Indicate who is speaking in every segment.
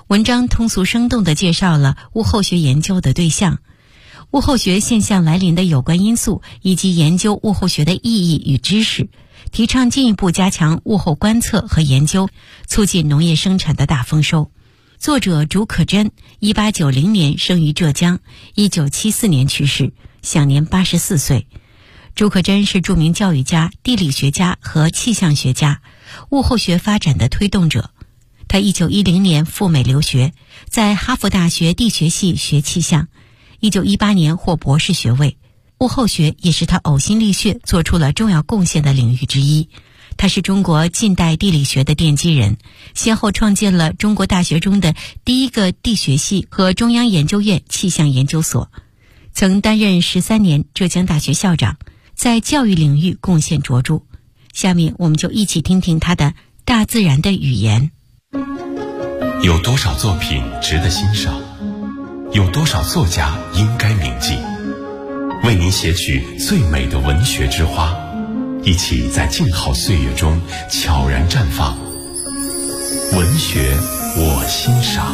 Speaker 1: 文章通俗生动地介绍了物候学研究的对象、物候学现象来临的有关因素以及研究物候学的意义与知识，提倡进一步加强物候观测和研究，促进农业生产的大丰收。作者竺可桢1890年生于浙江，1974年去世，享年84岁。竺可桢是著名教育家、地理学家和气象学家，物候学发展的推动者。他1910年赴美留学，在哈佛大学地学系学气象，1918年获博士学位。物候学也是他呕心沥血做出了重要贡献的领域之一。他是中国近代地理学的奠基人，先后创建了中国大学中的第一个地学系和中央研究院气象研究所，曾担任13年浙江大学校长，在教育领域贡献卓著。下面我们就一起听听他的《大自然的语言》。
Speaker 2: 有多少作品值得欣赏？有多少作家应该铭记？为您写取最美的文学之花，一起在静好岁月中悄然绽放。文学我欣赏。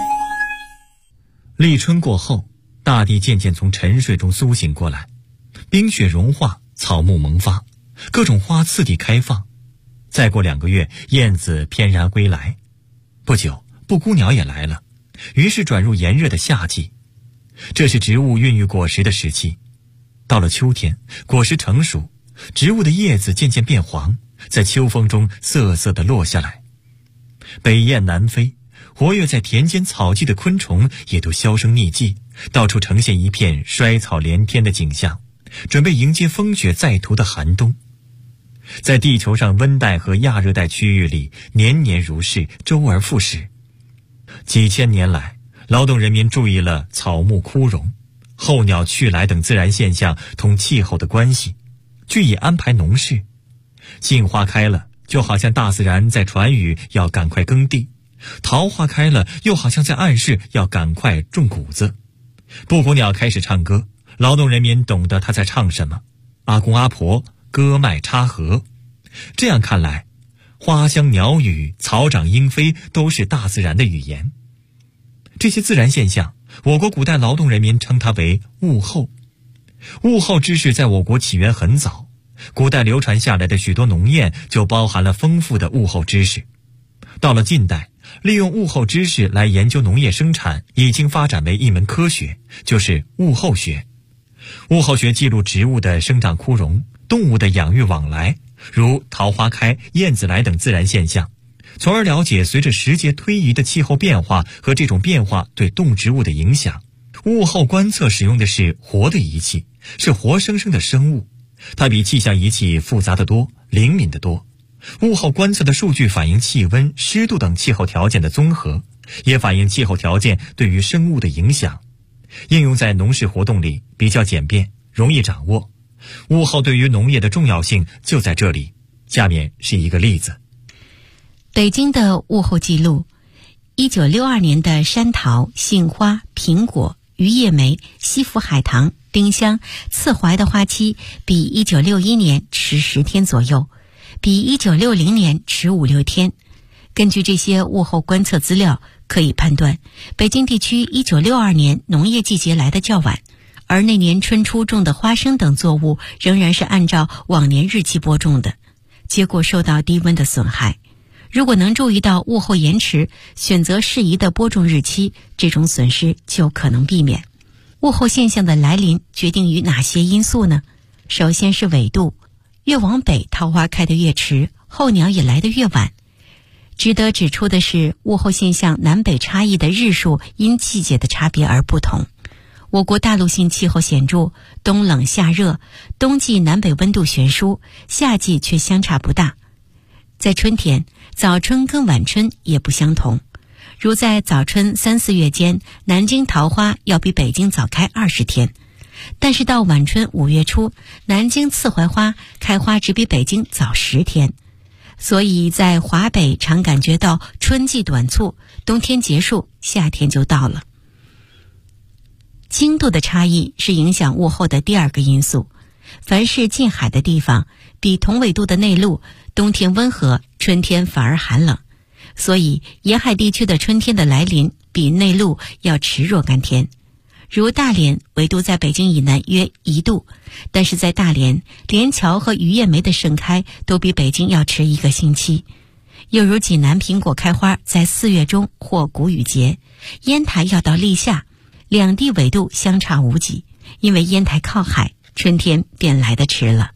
Speaker 3: 立春过后，大地渐渐从沉睡中苏醒过来，冰雪融化，草木萌发，各种花次第开放。再过2个月，燕子翩然归来。不久，布谷鸟也来了，于是转入炎热的夏季。这是植物孕育果实的时期。到了秋天，果实成熟，植物的叶子渐渐变黄，在秋风中瑟瑟地落下来。北雁南飞，活跃在田间草地的昆虫也都销声匿迹，到处呈现一片衰草连天的景象，准备迎接风雪再涂的寒冬。在地球上温带和亚热带区域里，年年如是，周而复始。几千年来，劳动人民注意了草木枯荣、候鸟去来等自然现象同气候的关系，据以安排农事。杏花开了，就好像大自然在传语要赶快耕地；桃花开了，又好像在暗示要赶快种谷子。布谷鸟开始唱歌，劳动人民懂得它在唱什么。阿公阿婆割麦插禾。这样看来，花香鸟语、草长莺飞都是大自然的语言。这些自然现象，我国古代劳动人民称它为物候。物候知识在我国起源很早，古代流传下来的许多农谚就包含了丰富的物候知识。到了近代，利用物候知识来研究农业生产已经发展为一门科学，就是物候学。物候学记录植物的生长枯荣、动物的养育往来，如桃花开、燕子来等自然现象，从而了解随着时节推移的气候变化和这种变化对动植物的影响。物候观测使用的是活的仪器，是活生生的生物，它比气象仪器复杂得多，灵敏得多。物候观测的数据反映气温、湿度等气候条件的综合，也反映气候条件对于生物的影响。应用在农事活动里比较简便，容易掌握。物候对于农业的重要性就在这里。下面是一个例子。
Speaker 1: 北京的物候记录：1962年的山桃、杏花、苹果、榆叶梅、西府海棠、丁香、刺槐的花期比1961年迟10天左右，比1960年迟5-6天。根据这些物候观测资料，可以判断北京地区1962年农业季节来得较晚，而那年春初种的花生等作物仍然是按照往年日期播种的，结果受到低温的损害。如果能注意到物候延迟，选择适宜的播种日期，这种损失就可能避免。物候现象的来临决定于哪些因素呢？首先是纬度，越往北桃花开得越迟，候鸟也来得越晚。值得指出的是，物候现象南北差异的日数因季节的差别而不同。我国大陆性气候显著，冬冷夏热，冬季南北温度悬殊，夏季却相差不大。在春天，早春跟晚春也不相同。如在早春3-4月间，南京桃花要比北京早开20天，但是到晚春5月初，南京刺槐花开花只比北京早10天。所以在华北常感觉到春季短促，冬天结束，夏天就到了。经度的差异是影响物候的第二个因素。凡是近海的地方，比同纬度的内陆，冬天温和，春天反而寒冷。 所以沿海地区的春天的来临比内陆要迟若干天。如大连纬度在北京以南约1度，但是在大连，连桥和榆叶梅的盛开都比北京要迟1个星期。又如济南苹果开花在4月中或谷雨节，烟台要到立夏，两地纬度相差无几，因为烟台靠海，春天便来得迟了。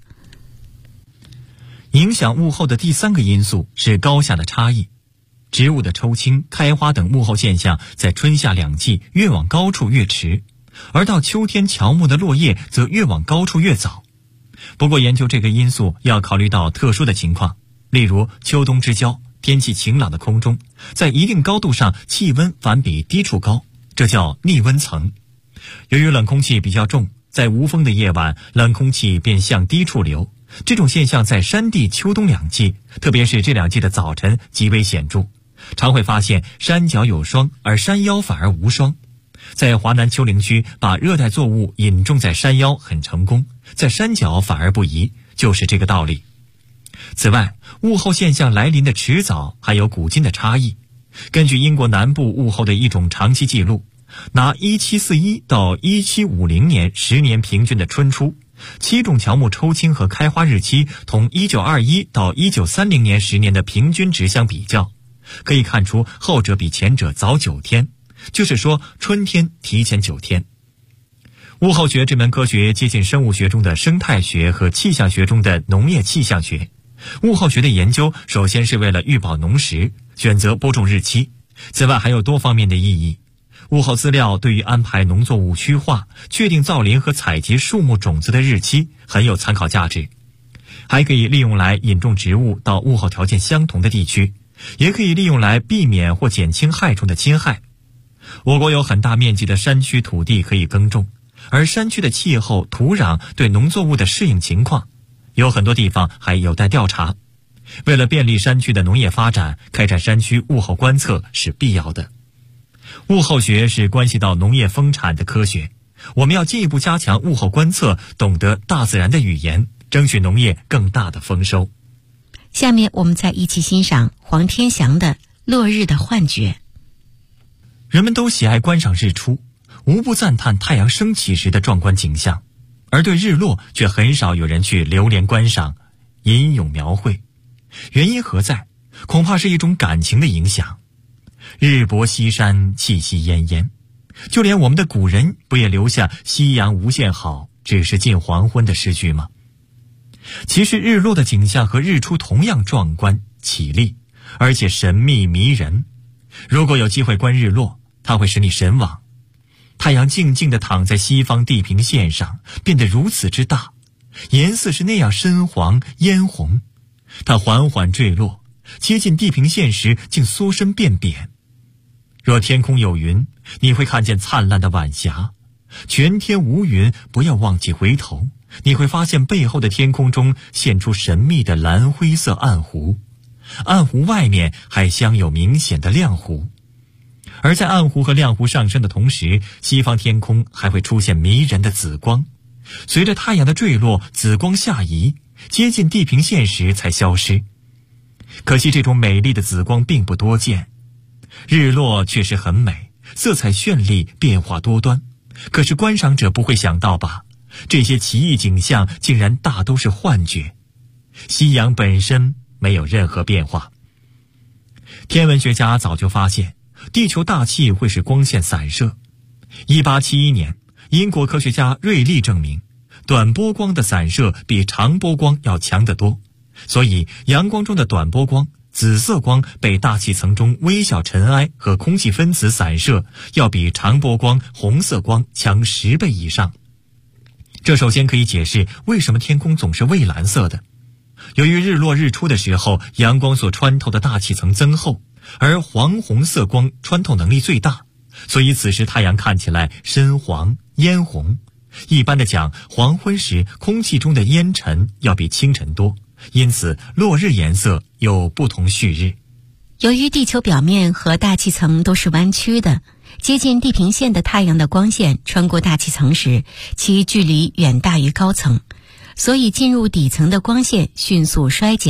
Speaker 3: 影响物候的第3个因素是高下的差异。植物的抽青、开花等物候现象在春夏两季越往高处越迟，而到秋天乔木的落叶则越往高处越早。不过研究这个因素要考虑到特殊的情况，例如秋冬之交，天气晴朗的空中，在一定高度上气温反比低处高，这叫逆温层。由于冷空气比较重，在无风的夜晚，冷空气便向低处流，这种现象在山地秋冬两季，特别是这两季的早晨极为显著，常会发现山脚有霜，而山腰反而无霜。在华南丘陵区，把热带作物引种在山腰很成功，在山脚反而不宜，就是这个道理。此外，物候现象来临的迟早还有古今的差异。根据英国南部物候的一种长期记录，拿1741到1750年10年平均的春初，7种乔木抽青和开花日期同1921到1930年10年的平均值相比较，可以看出后者比前者早9天，就是说春天提前9天。物候学这门科学接近生物学中的生态学和气象学中的农业气象学。物候学的研究首先是为了预保农时，选择播种日期，此外还有多方面的意义。物候资料对于安排农作物区划、确定造林和采集树木种子的日期很有参考价值，还可以利用来引种植物到物候条件相同的地区，也可以利用来避免或减轻害虫的侵害。我国有很大面积的山区土地可以耕种，而山区的气候、土壤对农作物的适应情况，有很多地方还有待调查。为了便利山区的农业发展，开展山区物候观测是必要的。物候学是关系到农业丰产的科学，我们要进一步加强物候观测，懂得大自然的语言，争取农业更大的丰收。
Speaker 1: 下面我们再一起欣赏黄天祥的《落日的幻觉》。
Speaker 3: 人们都喜爱观赏日出，无不赞叹太阳升起时的壮观景象，而对日落却很少有人去流连观赏、吟咏描绘。原因何在？恐怕是一种感情的影响。日薄西山，气息奄奄，就连我们的古人不也留下夕阳无限好，只是近黄昏的诗句吗？其实日落的景象和日出同样壮观绮丽，而且神秘迷人。如果有机会观日落，它会使你神往。太阳静静地躺在西方地平线上，变得如此之大，颜色是那样深黄嫣红。它缓缓坠落，接近地平线时竟缩身变扁。若天空有云，你会看见灿烂的晚霞；全天无云，不要忘记回头，你会发现背后的天空中现出神秘的蓝灰色暗湖，暗湖外面还镶有明显的亮湖。而在暗湖和亮湖上升的同时，西方天空还会出现迷人的紫光，随着太阳的坠落，紫光下移，接近地平线时才消失。可惜这种美丽的紫光并不多见。日落确实很美，色彩绚丽，变化多端，可是观赏者不会想到吧，这些奇异景象竟然大都是幻觉。夕阳本身没有任何变化。天文学家早就发现地球大气会使光线散射。1871年，英国科学家瑞利证明，短波光的散射比长波光要强得多，所以阳光中的短波光、紫色光被大气层中微小尘埃和空气分子散射，要比长波光、红色光强10倍以上。这首先可以解释为什么天空总是蔚蓝色的。由于日落日出的时候，阳光所穿透的大气层增厚，而黄红色光穿透能力最大，所以此时太阳看起来深黄嫣红。一般的讲，黄昏时空气中的烟尘要比清晨多，因此落日颜色有不同旭日。
Speaker 1: 由于地球表面和大气层都是弯曲的，接近地平线的太阳的光线穿过大气层时，其距离远大于高层，所以进入底层的光线迅速衰减，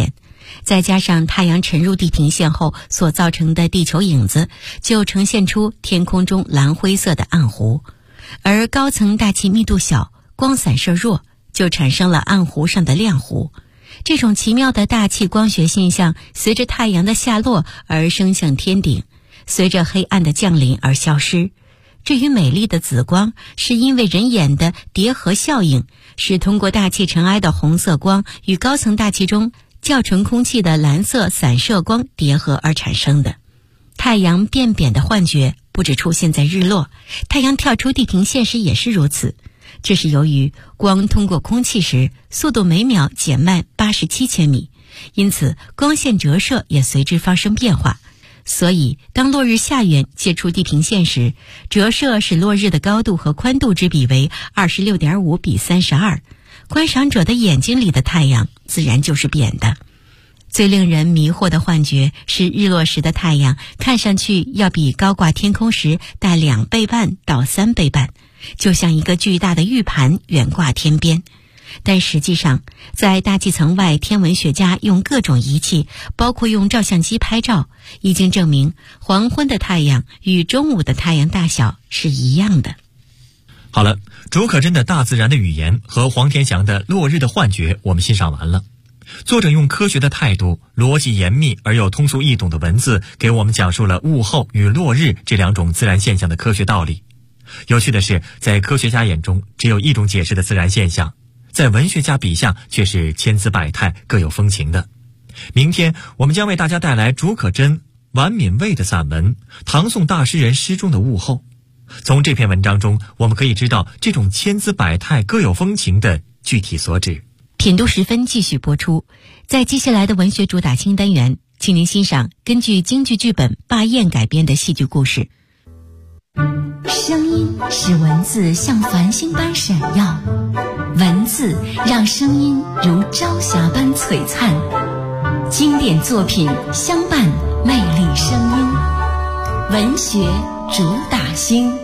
Speaker 1: 再加上太阳沉入地平线后所造成的地球影子，就呈现出天空中蓝灰色的暗湖。而高层大气密度小，光散射弱，就产生了暗湖上的亮湖。这种奇妙的大气光学现象随着太阳的下落而升向天顶，随着黑暗的降临而消失。至于美丽的紫光，是因为人眼的叠合效应，是通过大气尘埃的红色光与高层大气中较纯空气的蓝色散射光叠合而产生的。太阳变扁的幻觉不只出现在日落，太阳跳出地平线时也是如此。这是由于光通过空气时速度每秒减慢87千米，因此光线折射也随之发生变化。所以当落日下缘接触地平线时，折射使落日的高度和宽度之比为 26.5 比 32， 观赏者的眼睛里的太阳自然就是扁的。最令人迷惑的幻觉是日落时的太阳看上去要比高挂天空时大2倍半到3倍半，就像一个巨大的玉盘远挂天边。但实际上，在大气层外，天文学家用各种仪器，包括用照相机拍照，已经证明黄昏的太阳与中午的太阳大小是一样的。
Speaker 3: 好了，竺可桢的大自然的语言和黄天祥的落日的幻觉我们欣赏完了。作者用科学的态度，逻辑严密而又通俗易懂的文字，给我们讲述了物候与落日这两种自然现象的科学道理。有趣的是，在科学家眼中只有一种解释的自然现象，在文学家笔下却是千姿百态，各有风情的。明天我们将为大家带来竺可桢、王敏蔚的散文《唐宋大诗人诗中的物候》。从这篇文章中，我们可以知道这种千姿百态、各有风情的具体所指。
Speaker 1: 品读时分继续播出，在接下来的文学主打清单元，请您欣赏根据京剧剧本《霸燕》改编的戏剧故事。
Speaker 4: 声音使文字像繁星般闪耀，文字让声音如朝霞般璀璨。经典作品相伴魅力声音，文学主打星。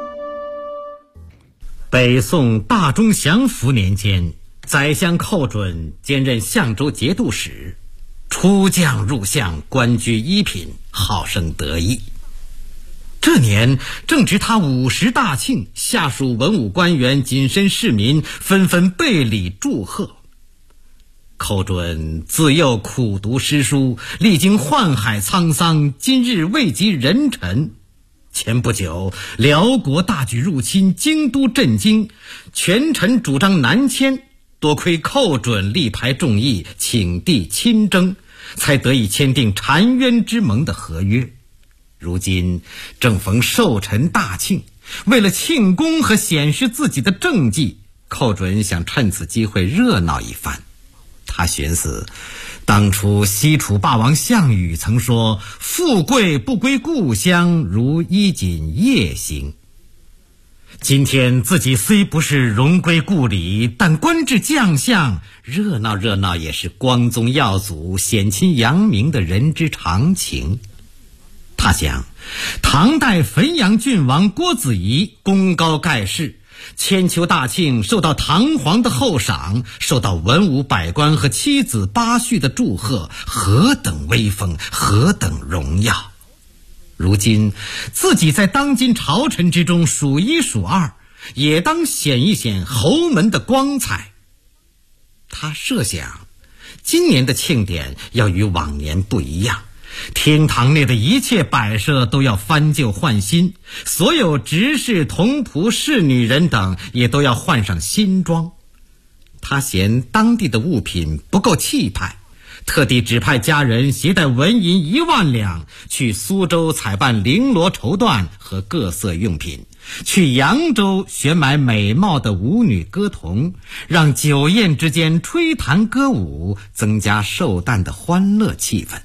Speaker 5: 北宋大中祥符年间，宰相寇准兼任相州节度使，出将入相，官居一品，好生得意。这年正值他50大庆，下属文武官员、谨慎市民纷纷备礼祝贺。寇准自幼苦读诗书，历经宦海沧桑，今日位极人臣。前不久辽国大举入侵，京都震惊，权臣主张南迁，多亏寇准力排众议，请帝亲征，才得以签订澶渊之盟的合约。如今正逢寿辰大庆，为了庆功和显示自己的政绩，寇准想趁此机会热闹一番。他寻思，当初西楚霸王项羽曾说，富贵不归故乡，如衣锦夜行。今天自己虽不是荣归故里，但官至将相，热闹热闹也是光宗耀祖、显亲扬名的人之常情。他想，唐代汾阳郡王郭子仪功高盖世，千秋大庆受到唐皇的厚赏，受到文武百官和妻子八婿的祝贺，何等威风，何等荣耀！如今自己在当今朝臣之中数一数二，也当显一显侯门的光彩。他设想，今年的庆典要与往年不一样，厅堂内的一切摆设都要翻旧换新，所有执事、童仆、侍女人等也都要换上新装。他嫌当地的物品不够气派，特地指派家人携带纹银1万两，去苏州采办绫罗绸缎和各色用品，去扬州选买美貌的舞女歌童，让酒宴之间吹弹歌舞，增加寿诞的欢乐气氛。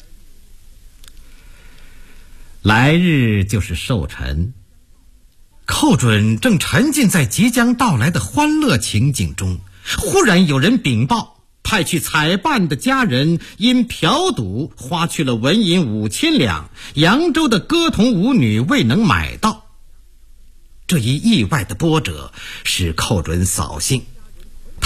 Speaker 5: 来日就是寿辰，寇准正沉浸在即将到来的欢乐情景中，忽然有人禀报，派去采办的家人因嫖赌花去了纹银5000两，扬州的歌童舞女未能买到。这一意外的波折使寇准扫兴，他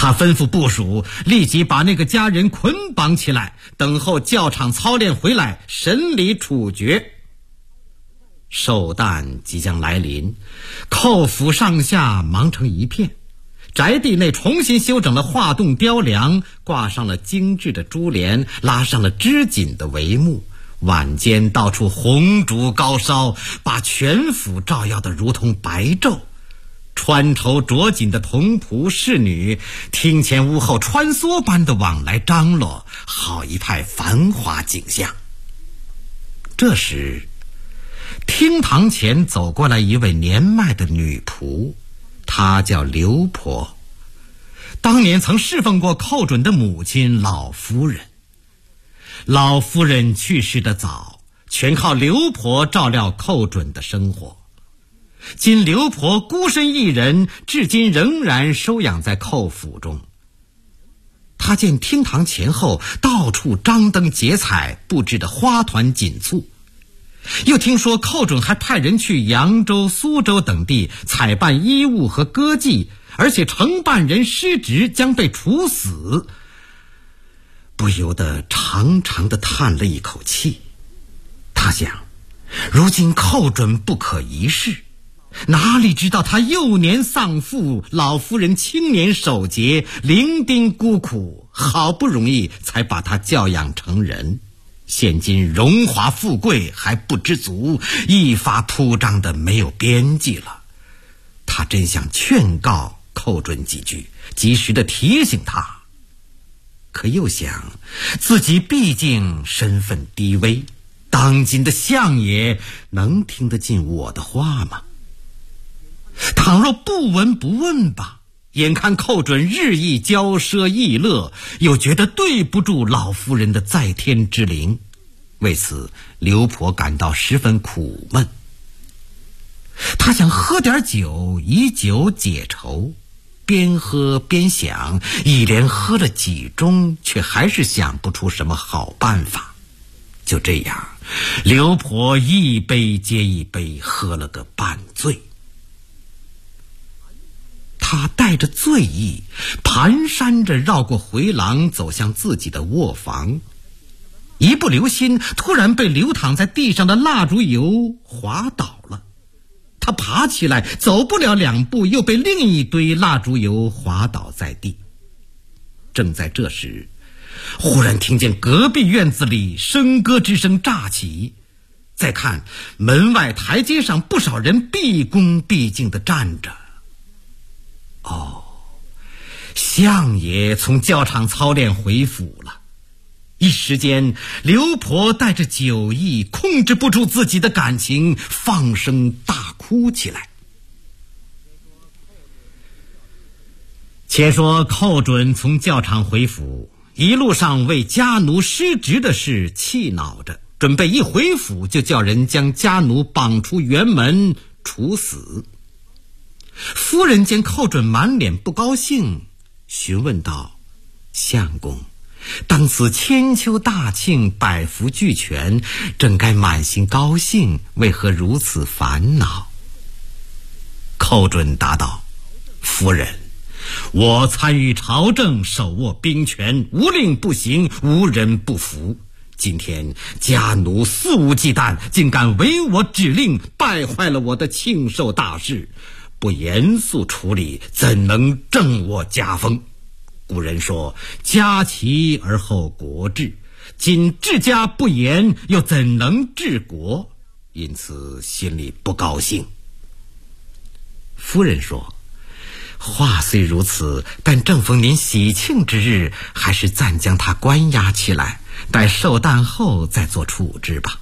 Speaker 5: 他吩咐部属立即把那个家人捆绑起来，等候教场操练回来审理处决。寿诞即将来临，寇府上下忙成一片，宅地内重新修整了画栋雕梁，挂上了精致的珠帘，拉上了织锦的帷幕，晚间到处红烛高烧，把全府照耀得如同白昼。穿绸着锦的童仆侍女厅前屋后穿梭般的往来张罗，好一派繁华景象。这时厅堂前走过来一位年迈的女仆，她叫刘婆，当年曾侍奉过寇准的母亲老夫人。老夫人去世的早，全靠刘婆照料寇准的生活。今刘婆孤身一人，至今仍然收养在寇府中。他见厅堂前后到处张灯结彩，布置的花团锦簇，又听说寇准还派人去扬州、苏州等地采办衣物和歌妓，而且承办人失职将被处死，不由得长长的叹了一口气。他想，如今寇准不可一世，哪里知道他幼年丧父，老夫人青年守节，伶仃孤苦，好不容易才把他教养成人，现今荣华富贵还不知足，一发铺张的没有边际了。他真想劝告寇准几句，及时的提醒他，可又想自己毕竟身份低微，当今的相爷能听得进我的话吗？倘若不闻不问吧，眼看寇准日益骄奢逸乐，又觉得对不住老夫人的在天之灵，为此刘婆感到十分苦闷。她想喝点酒以酒解愁，边喝边想，一连喝了几盅，却还是想不出什么好办法。就这样，刘婆一杯接一杯喝了个半醉。他带着醉意，蹒跚着绕过回廊，走向自己的卧房。一不留心，突然被流淌在地上的蜡烛油滑倒了。他爬起来，走不了2步，又被另一堆蜡烛油滑倒在地。正在这时，忽然听见隔壁院子里笙歌之声乍起，再看门外台阶上不少人毕恭毕敬地站着。相爷从教场操练回府了。一时间，刘婆带着酒意，控制不住自己的感情，放声大哭起来。且说寇准从教场回府，一路上为家奴失职的事气恼着，准备一回府就叫人将家奴绑出辕门处死。夫人见寇准满脸不高兴，询问道：相公，当此千秋大庆，百福俱全，正该满心高兴，为何如此烦恼？寇准答道：夫人，我参与朝政，手握兵权，无令不行，无人不服。今天家奴肆无忌惮，竟敢违我指令，败坏了我的庆寿大事，不严肃处理，怎能正我家风？古人说，家齐而后国治，今治家不严，又怎能治国？因此心里不高兴。夫人说：话虽如此，但正逢您喜庆之日，还是暂将他关押起来，待寿诞后再做处置吧。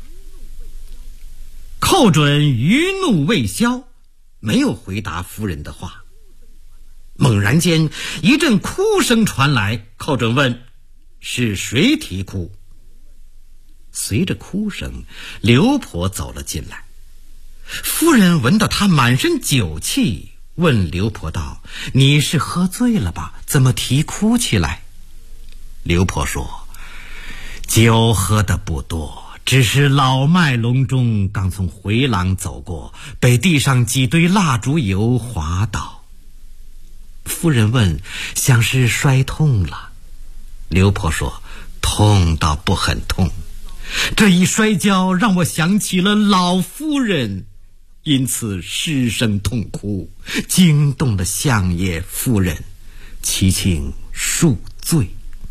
Speaker 5: 寇准余怒未消，没有回答夫人的话。猛然间，一阵哭声传来，寇准问：是谁啼哭？随着哭声，刘婆走了进来。夫人闻到她满身酒气，问刘婆道：你是喝醉了吧？怎么啼哭起来？刘婆说：酒喝得不多，只是老迈隆中，刚从回廊走过，被地上几堆蜡烛油滑倒。 夫人问，像是摔痛了。刘婆说，痛倒不很痛，这一摔跤让我想起了老夫人，因此失声痛哭，惊动了相爷夫人，祈请恕罪。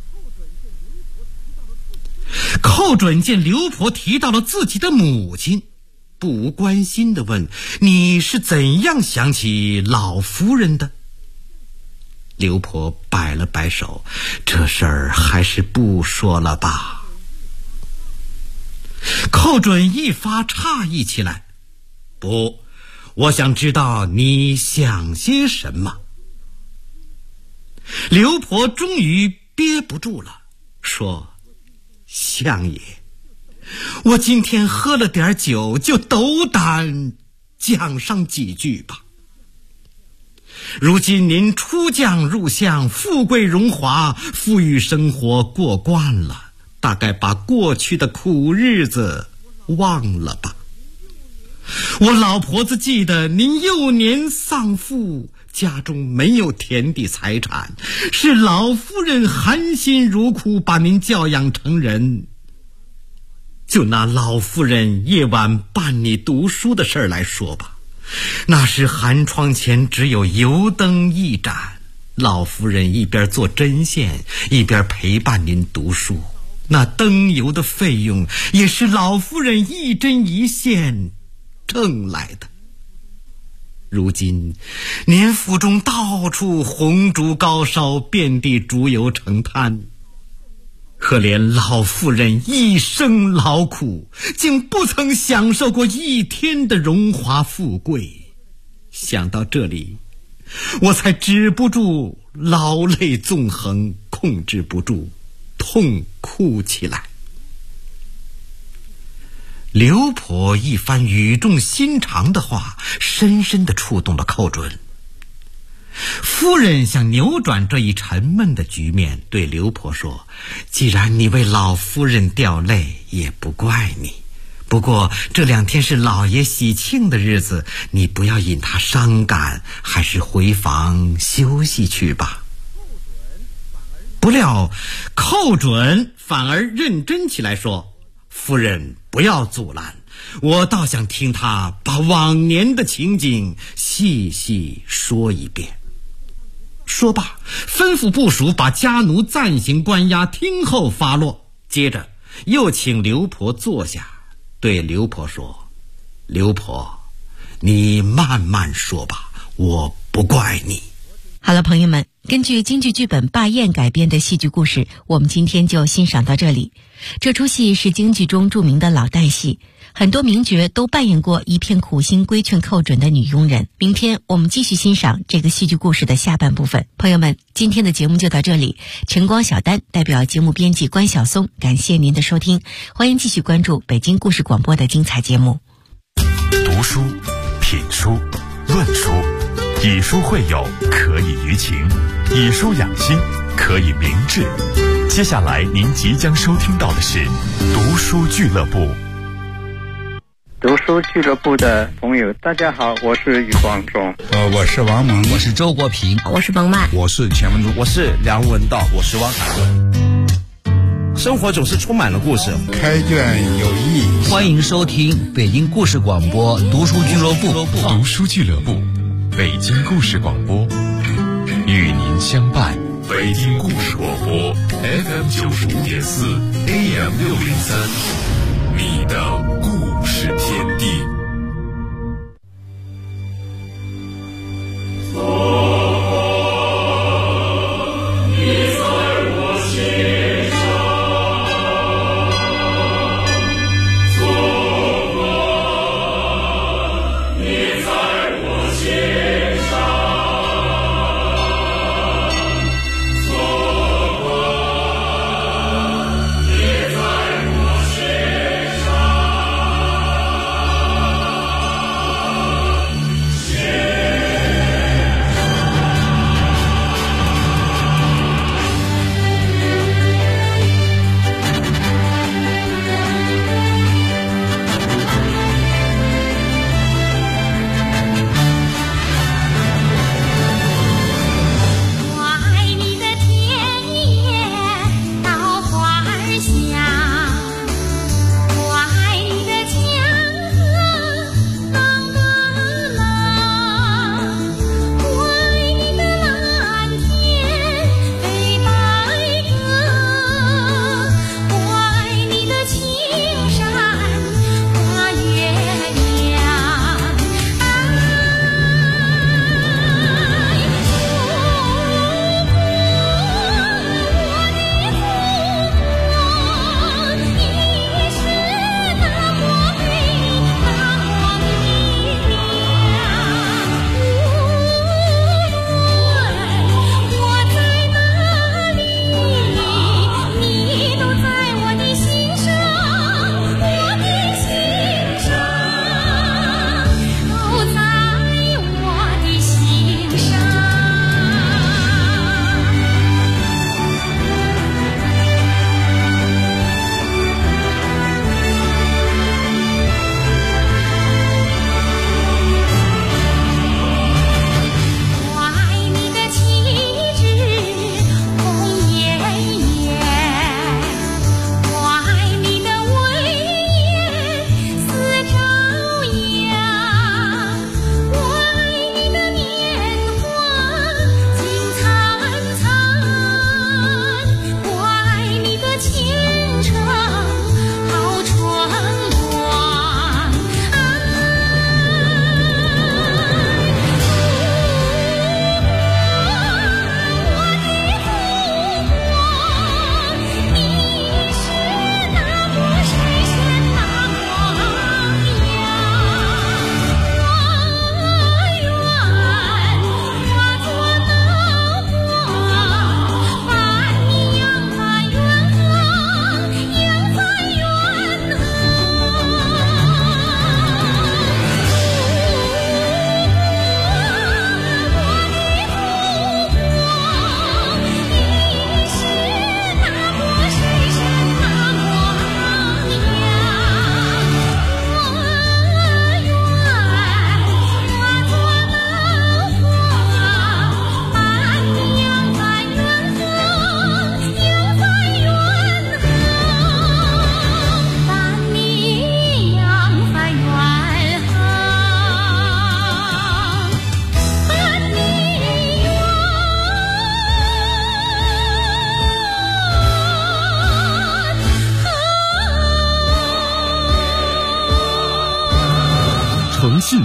Speaker 5: 寇准见刘婆提到了自己的母亲，不无关心地问，你是怎样想起老夫人的？刘婆摆了摆手，这事儿还是不说了吧。寇准一发诧异起来，不，我想知道你想些什么。刘婆终于憋不住了，说，相爷，我今天喝了点酒，就斗胆讲上几句吧。如今您出将入相，富贵荣华，富裕生活过惯了，大概把过去的苦日子忘了吧。我老婆子记得您幼年丧父，家中没有田地财产，是老夫人含辛茹苦把您教养成人。就拿老夫人夜晚伴你读书的事儿来说吧，那时寒窗前只有油灯一盏，老夫人一边做针线，一边陪伴您读书，那灯油的费用也是老夫人一针一线挣来的。如今您府中到处红烛高烧，遍地烛油成滩，可怜老妇人一生劳苦，竟不曾享受过一天的荣华富贵。想到这里，我才止不住老泪纵横，控制不住痛哭起来。刘婆一番语重心长的话，深深地触动了寇准。夫人想扭转这一沉闷的局面，对刘婆说，既然你为老夫人掉泪，也不怪你，不过这2天是老爷喜庆的日子，你不要引他伤感，还是回房休息去吧。不料寇准反而认真起来，说，夫人不要阻拦，我倒想听他把往年的情景细细说一遍。说罢，吩咐部属把家奴暂行关押，听候发落。接着又请刘婆坐下，对刘婆说，刘婆，你慢慢说吧，我不怪你。
Speaker 1: 好了，朋友们，根据京剧剧本《霸宴》改编的戏剧故事，我们今天就欣赏到这里。这出戏是京剧中著名的老旦戏，很多名角都扮演过一片苦心规劝寇准的女佣人。明天我们继续欣赏这个戏剧故事的下半部分。朋友们，今天的节目就到这里。晨光小丹代表节目编辑关晓松，感谢您的收听，欢迎继续关注北京故事广播的精彩节目。
Speaker 2: 读书、品书、论书，以书会友，可以娱情；以书养心，可以明志。接下来您即将收听到的是读书俱乐部。
Speaker 6: 读书俱乐部的朋友，大家好，我是余光中。
Speaker 7: 我是王蒙，
Speaker 8: 我是周国平，
Speaker 9: 我是冯曼，
Speaker 7: 我是钱文忠，
Speaker 10: 我是梁文道，我是汪海伦。生活总是充满了故事，
Speaker 7: 开卷有益。
Speaker 8: 欢迎收听北京故事广播读书俱乐部。
Speaker 2: 读书俱乐部，北京故事广播，与您相伴。北京故事广播 FM 95.4 AM 603，你的故事天地。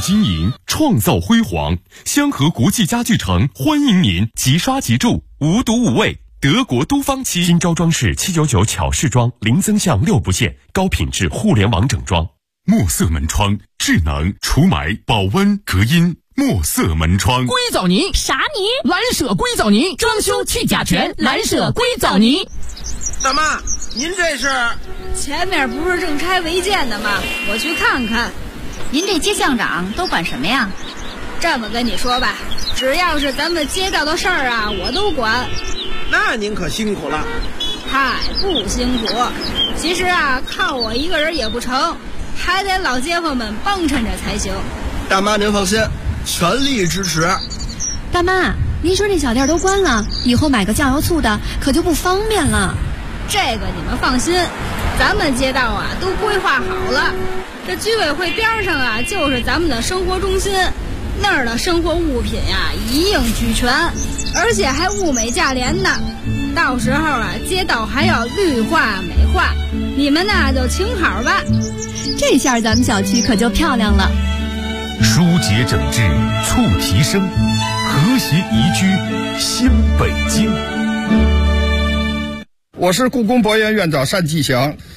Speaker 9: 经营，创造辉煌。香河国际家具城欢迎您即刷即住，无毒无味。德国都方漆，新招装饰799巧饰装，零增项6不限，高品质互联网整装。墨色门窗，智能除霾、保温、隔音。墨色门窗，
Speaker 11: 硅藻泥
Speaker 1: 啥泥？
Speaker 11: 蓝舍硅藻泥，装修去甲醛，蓝舍硅藻泥。
Speaker 10: 大妈，您这是？
Speaker 12: 前面不是正拆违建的吗？我去看看。
Speaker 13: 您这街巷长都管什么呀？
Speaker 12: 这么跟你说吧，只要是咱们街道的事儿啊，我都管。
Speaker 10: 那您可辛苦了。
Speaker 12: 嗨，不辛苦。其实啊，靠我一个人也不成，还得老街坊们帮衬着才行。
Speaker 10: 大妈您放心，全力支持。
Speaker 13: 大妈，您说这小店都关了，以后买个酱油醋的可就不方便了。
Speaker 12: 这个你们放心，咱们街道啊都规划好了。这居委会边上啊就是咱们的生活中心，那儿的生活物品呀一应俱全，而且还物美价廉呢。到时候啊街道还要绿化美化，你们呢就请好吧。
Speaker 13: 这下咱们小区可就漂亮了。
Speaker 9: 疏解整治促提升，和谐宜居新北京。
Speaker 7: 我是故宫博物院院长单霁翔。